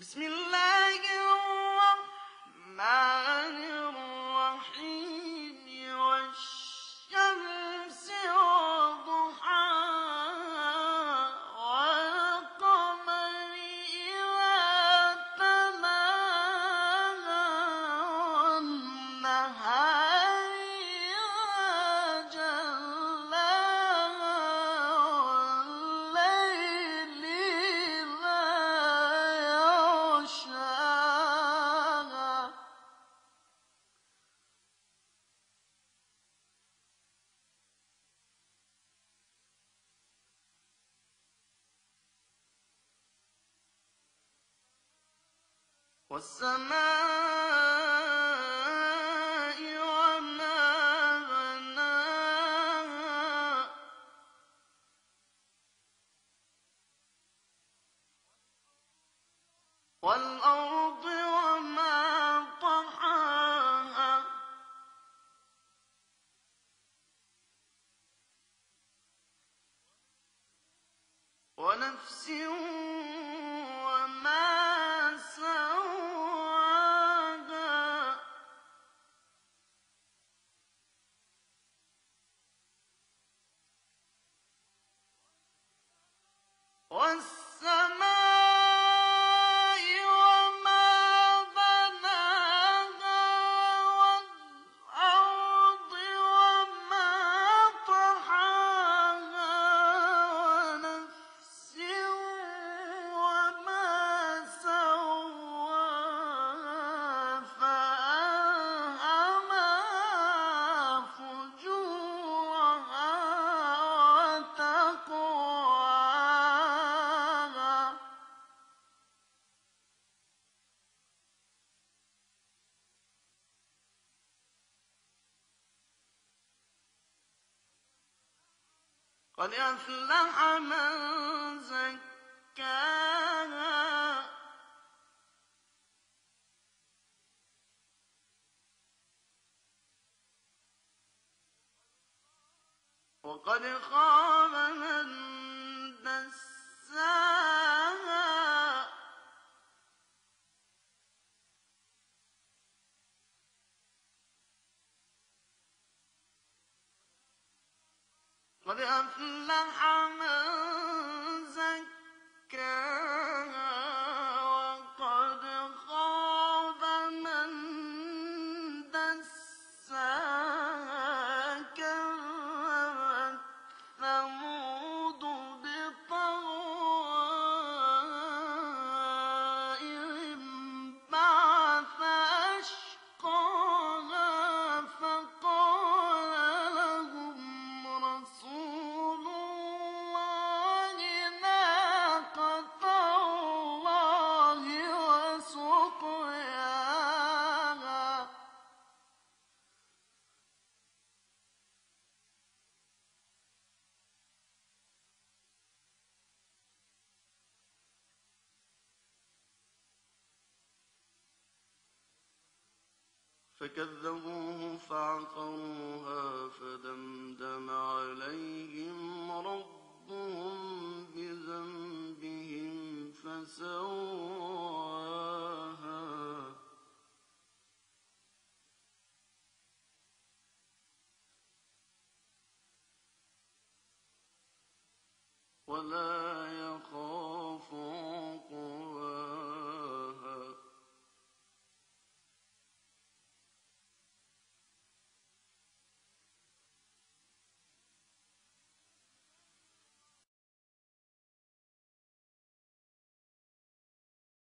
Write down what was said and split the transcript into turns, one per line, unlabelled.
بسم الله الرحمن الرحيم والشمس وضحاها والقمر إذا تلاها والنهار إذا جلاها والليل إذا يغشاها والسماء وما بناها والأرض وما طحاها ونفس وما سواها والسماء وما بناها والأرض وما طحاها ونفس وما سواها فألهمها فجورها وتقواها قد أفلح من زكاها وقد خاب من دساها قد أفلح من زكاها وقد خاب من دساها كذبت ثمود بطغواهم بعث أشقاها فقال لهم رسول الله ناقة الله وسقياها فكذبوه فعقروها